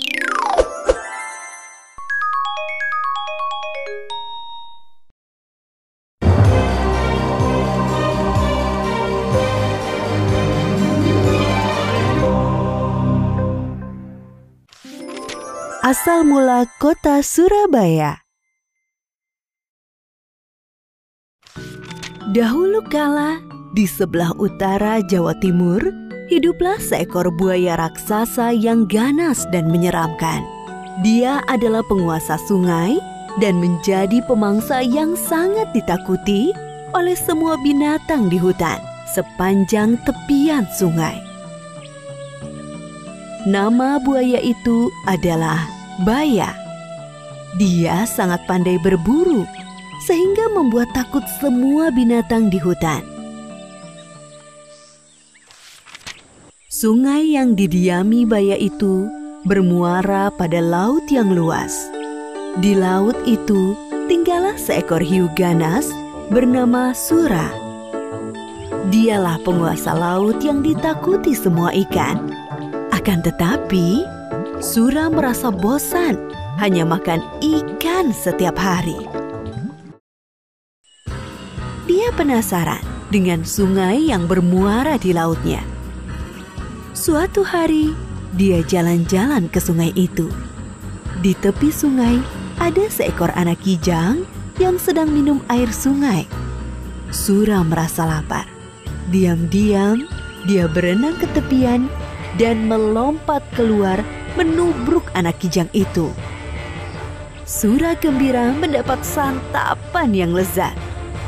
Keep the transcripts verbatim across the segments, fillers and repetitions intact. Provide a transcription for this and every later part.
Asal mula kota Surabaya. Dahulu kala, di sebelah utara Jawa Timur, hiduplah seekor buaya raksasa yang ganas dan menyeramkan. Dia adalah penguasa sungai dan menjadi pemangsa yang sangat ditakuti oleh semua binatang di hutan sepanjang tepian sungai. Nama buaya itu adalah Baya. Dia sangat pandai berburu, sehingga membuat takut semua binatang di hutan. Sungai yang didiami Baya itu bermuara pada laut yang luas. Di laut itu tinggallah seekor hiu ganas bernama Sura. Dialah penguasa laut yang ditakuti semua ikan. Akan tetapi, Sura merasa bosan hanya makan ikan setiap hari. Dia penasaran dengan sungai yang bermuara di lautnya. Suatu hari, dia jalan-jalan ke sungai itu. Di tepi sungai, ada seekor anak kijang yang sedang minum air sungai. Sura merasa lapar. Diam-diam, dia berenang ke tepian dan melompat keluar menubruk anak kijang itu. Sura gembira mendapat santapan yang lezat.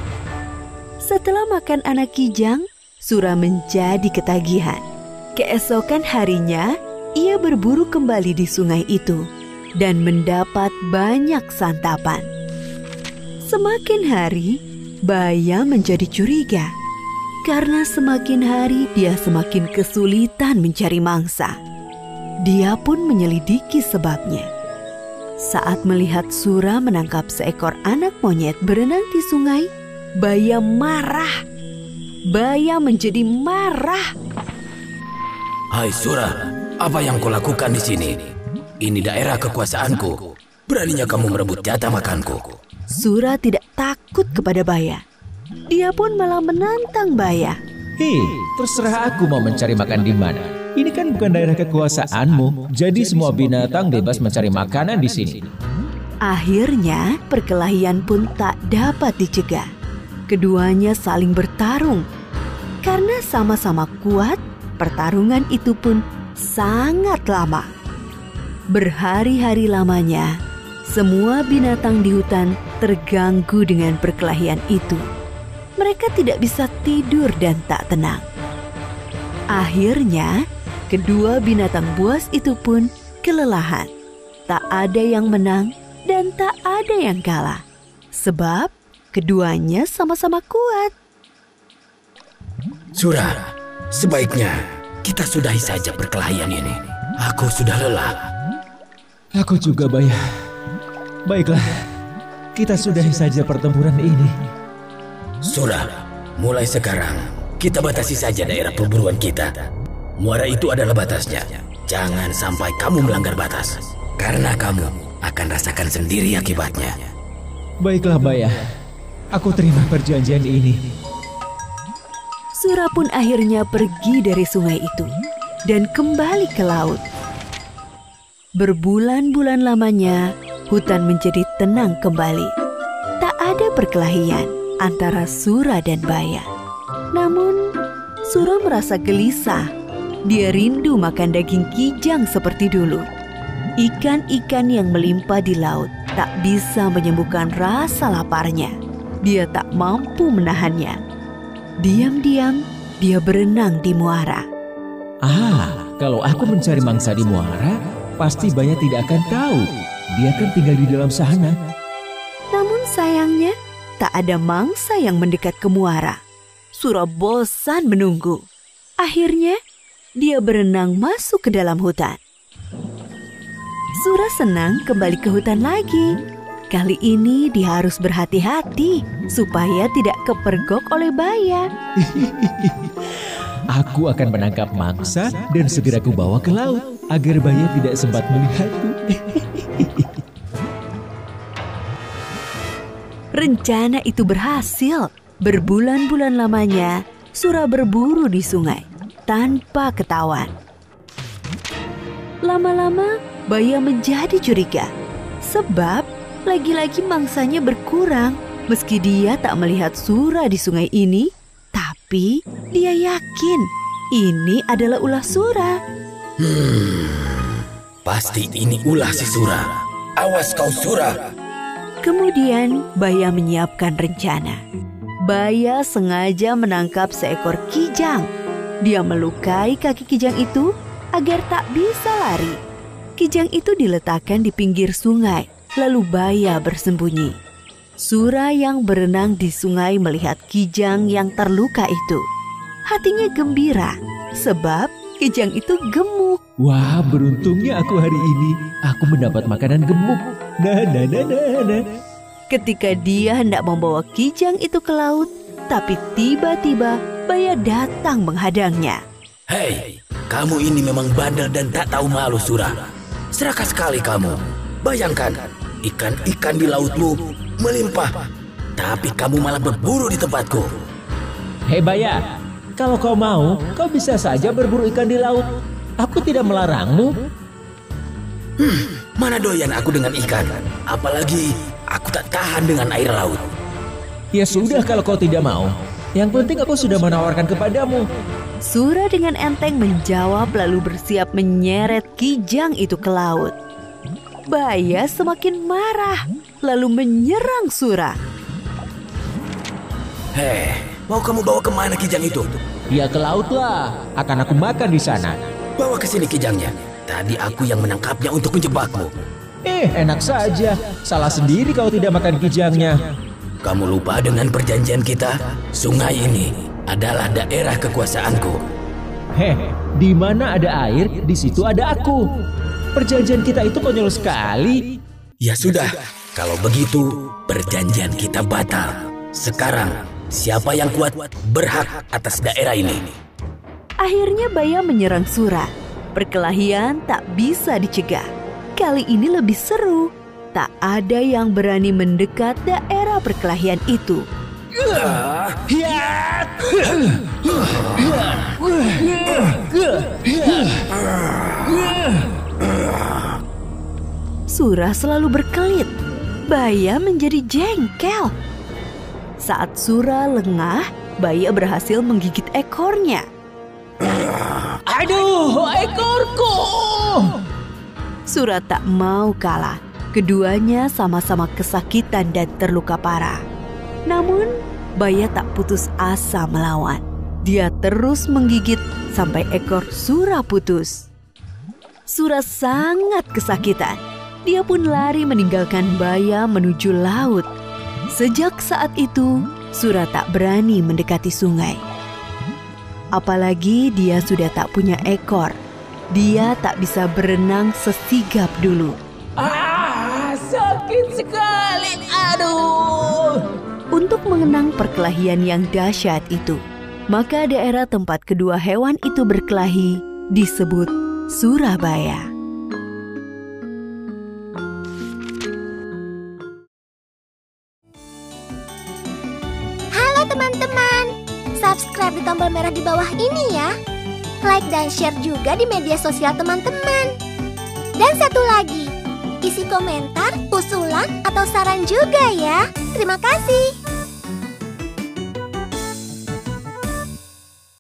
Setelah makan anak kijang, Sura menjadi ketagihan. Keesokan harinya, ia berburu kembali di sungai itu dan mendapat banyak santapan. Semakin hari, Baya menjadi curiga. Karena semakin hari dia semakin kesulitan mencari mangsa. Dia pun menyelidiki sebabnya. Saat melihat Sura menangkap seekor anak monyet berenang di sungai, Baya marah. Baya menjadi marah. Hai Sura, apa yang kau lakukan di sini? Ini daerah kekuasaanku. Beraninya kamu merebut jatah makanku. Sura tidak takut kepada Baya. Dia pun malah menantang Baya. Hei, terserah aku mau mencari makan di mana. Ini kan bukan daerah kekuasaanmu, jadi semua binatang bebas mencari makanan di sini. Akhirnya, perkelahian pun tak dapat dicegah. Keduanya saling bertarung. Karena sama-sama kuat, pertarungan itu pun sangat lama. Berhari-hari lamanya, semua binatang di hutan terganggu dengan perkelahian itu. Mereka tidak bisa tidur dan tak tenang. Akhirnya, kedua binatang buas itu pun kelelahan. Tak ada yang menang dan tak ada yang kalah. Sebab keduanya sama-sama kuat. Sura, sebaiknya kita sudahi saja perkelahian ini. Aku sudah lelah. Aku juga, Baya. Baiklah, kita sudahi saja pertempuran ini. Sura, mulai sekarang kita batasi saja daerah perburuan kita. Muara itu adalah batasnya. Jangan sampai kamu melanggar batas, karena kamu akan rasakan sendiri akibatnya. Baiklah, Baya. Aku terima perjanjian ini. Sura pun akhirnya pergi dari sungai itu dan kembali ke laut. Berbulan-bulan lamanya, hutan menjadi tenang kembali. Tak ada perkelahian antara Sura dan Baya. Namun, Sura merasa gelisah. Dia rindu makan daging kijang seperti dulu. Ikan-ikan yang melimpah di laut tak bisa menyembuhkan rasa laparnya. Dia tak mampu menahannya. Diam-diam, dia berenang di muara. Ah, kalau aku mencari mangsa di muara, pasti Baya tidak akan tahu. Dia kan tinggal di dalam sana. Namun sayangnya, tak ada mangsa yang mendekat ke muara. Sura bosan menunggu. Akhirnya, dia berenang masuk ke dalam hutan. Sura senang kembali ke hutan lagi. Kali ini dia harus berhati-hati supaya tidak kepergok oleh Baya. Aku akan menangkap mangsa dan segera kubawa ke laut. agar Baya tidak sempat melihatku. Rencana itu berhasil. Berbulan-bulan lamanya, Sura berburu di sungai tanpa ketahuan. Lama-lama, Baya menjadi curiga. Sebab lagi-lagi mangsanya berkurang. Meski dia tak melihat Sura di sungai ini, tapi dia yakin ini adalah ulah Sura. Hmm, pasti ini ulah si Sura. Awas kau Sura. Kemudian Baya menyiapkan rencana. Baya sengaja menangkap seekor kijang. Dia melukai kaki kijang itu agar tak bisa lari. Kijang itu diletakkan di pinggir sungai, lalu Baya bersembunyi. Sura yang berenang di sungai melihat kijang yang terluka itu. Hatinya gembira, sebab kijang itu gemuk. Wah, beruntungnya aku hari ini. Aku mendapat makanan gemuk. Nah, nah, nah, nah, nah. Ketika dia hendak membawa kijang itu ke laut, tapi tiba-tiba Baya datang menghadangnya. Hei, kamu ini memang bandel dan tak tahu malu Sura. Serakah sekali kamu. Bayangkan, ikan-ikan di lautmu melimpah, tapi kamu malah berburu di tempatku. Hei Baya, kalau kau mau, kau bisa saja berburu ikan di laut. Aku tidak melarangmu. Hmm, mana doyan aku dengan ikan. Apalagi aku tak tahan dengan air laut. Ya sudah kalau kau tidak mau. Yang penting aku sudah menawarkan kepadamu. Sura dengan enteng menjawab lalu bersiap menyeret kijang itu ke laut. Baya semakin marah lalu menyerang Sura. Hei, mau kamu bawa kemana kijang itu? Ya ke laut lah, akan aku makan di sana. Bawa ke sini kijangnya. Tadi aku yang menangkapnya untuk menjebakmu. Eh, enak saja. Salah sendiri kau tidak makan kijangnya. Kamu lupa dengan perjanjian kita? Sungai ini adalah daerah kekuasaanku. Heh, di mana ada air, di situ ada aku. Perjanjian kita itu konyol sekali. Ya sudah, kalau begitu perjanjian kita batal. Sekarang, siapa yang kuat berhak atas daerah ini. Akhirnya Baya menyerang Sura. Perkelahian tak bisa dicegah. Kali ini lebih seru. Tak ada yang berani mendekat daerah perkelahian itu. Sura selalu berkelit. Baya menjadi jengkel. Saat Sura lengah, Baya berhasil menggigit ekornya. Aduh, ekorku! Sura tak mau kalah. Keduanya sama-sama kesakitan dan terluka parah. Namun, Baya tak putus asa melawan. Dia terus menggigit sampai ekor Sura putus. Sura sangat kesakitan. Dia pun lari meninggalkan Baya menuju laut. Sejak saat itu, Sura tak berani mendekati sungai. Apalagi dia sudah tak punya ekor. Dia tak bisa berenang sesigap dulu. Ah, sakit sekali. Aduh. Untuk mengenang perkelahian yang dahsyat itu, maka daerah tempat kedua hewan itu berkelahi disebut Surabaya. Halo teman-teman, subscribe di tombol merah di bawah ini ya. Like dan share juga di media sosial teman-teman. Dan satu lagi, isi komentar, usulan, atau saran juga ya. Terima kasih.